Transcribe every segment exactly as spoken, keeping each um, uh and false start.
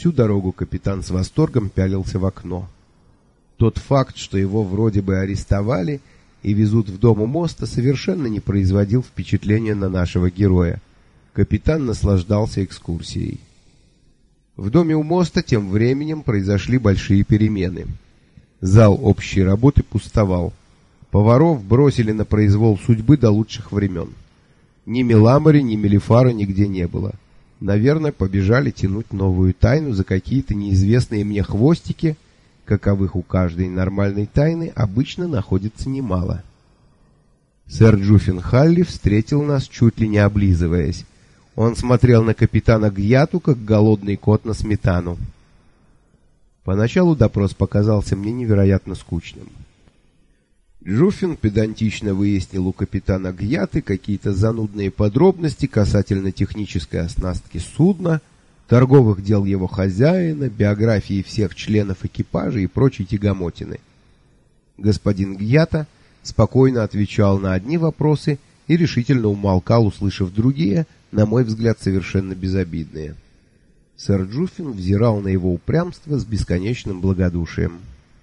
Всю дорогу капитан с восторгом пялился в окно. Тот факт, что его вроде бы арестовали и везут в дом у моста, совершенно не производил впечатления на нашего героя. Капитан наслаждался экскурсией. В доме у моста тем временем произошли большие перемены. Зал общей работы пустовал. Поваров бросили на произвол судьбы до лучших времен. Ни Меламори, ни Мелифара нигде не было. Наверное, побежали тянуть новую тайну за какие-то неизвестные мне хвостики, каковых у каждой нормальной тайны обычно находится немало. Сэр Джуффин Халли встретил нас, чуть ли не облизываясь. Он смотрел на капитана Гьяту, как голодный кот на сметану. Поначалу допрос показался мне невероятно скучным. Джуффин педантично выяснил у капитана Гьяты какие-то занудные подробности касательно технической оснастки судна, торговых дел его хозяина, биографии всех членов экипажа и прочей тягомотины. Господин Гьята спокойно отвечал на одни вопросы и решительно умолкал, услышав другие, на мой взгляд, совершенно безобидные. Сэр Джуффин взирал на его упрямство с бесконечным благодушием.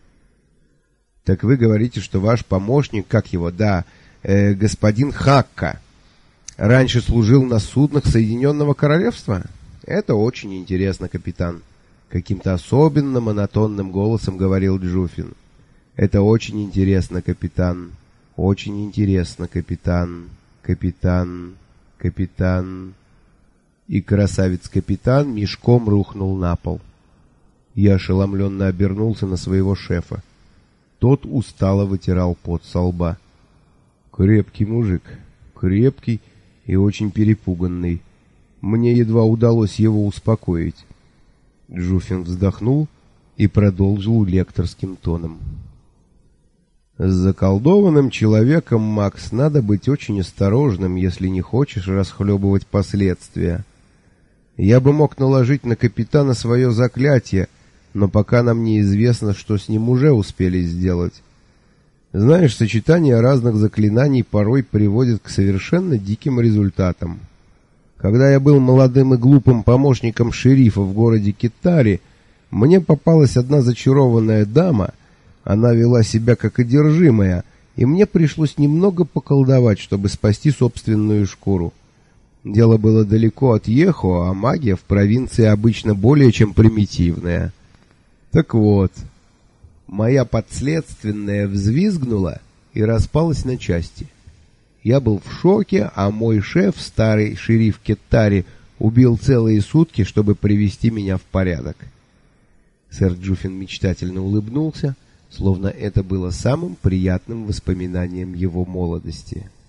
«Так вы говорите, что ваш помощник, как его, да, э, господин Хакка, раньше служил на суднах Соединенного Королевства? Это очень интересно, капитан», — каким-то особенно монотонным голосом говорил Джуффин. «Это очень интересно, капитан. Очень интересно, капитан. Капитан. Капитан». И красавец-капитан мешком рухнул на пол. Я ошеломленно обернулся на своего шефа. Тот устало вытирал пот со лба. Крепкий мужик, крепкий и очень перепуганный. Мне едва удалось его успокоить. Джуффин вздохнул и продолжил лекторским тоном. С заколдованным человеком, Макс, надо быть очень осторожным, если не хочешь расхлебывать последствия. Я бы мог наложить на капитана свое заклятие, но пока нам неизвестно, что с ним уже успели сделать. Знаешь, сочетание разных заклинаний порой приводит к совершенно диким результатам. Когда я был молодым и глупым помощником шерифа в городе Китари, мне попалась одна зачарованная дама. Она вела себя как одержимая, и мне пришлось немного поколдовать, чтобы спасти собственную шкуру. Дело было далеко от Ехо, а магия в провинции обычно более чем примитивная. Так вот, моя подследственная взвизгнула и распалась на части. Я был в шоке, а мой шеф, старый шериф Кеттари, убил целые сутки, чтобы привести меня в порядок. Сэр Джуффин мечтательно улыбнулся, словно это было самым приятным воспоминанием его молодости.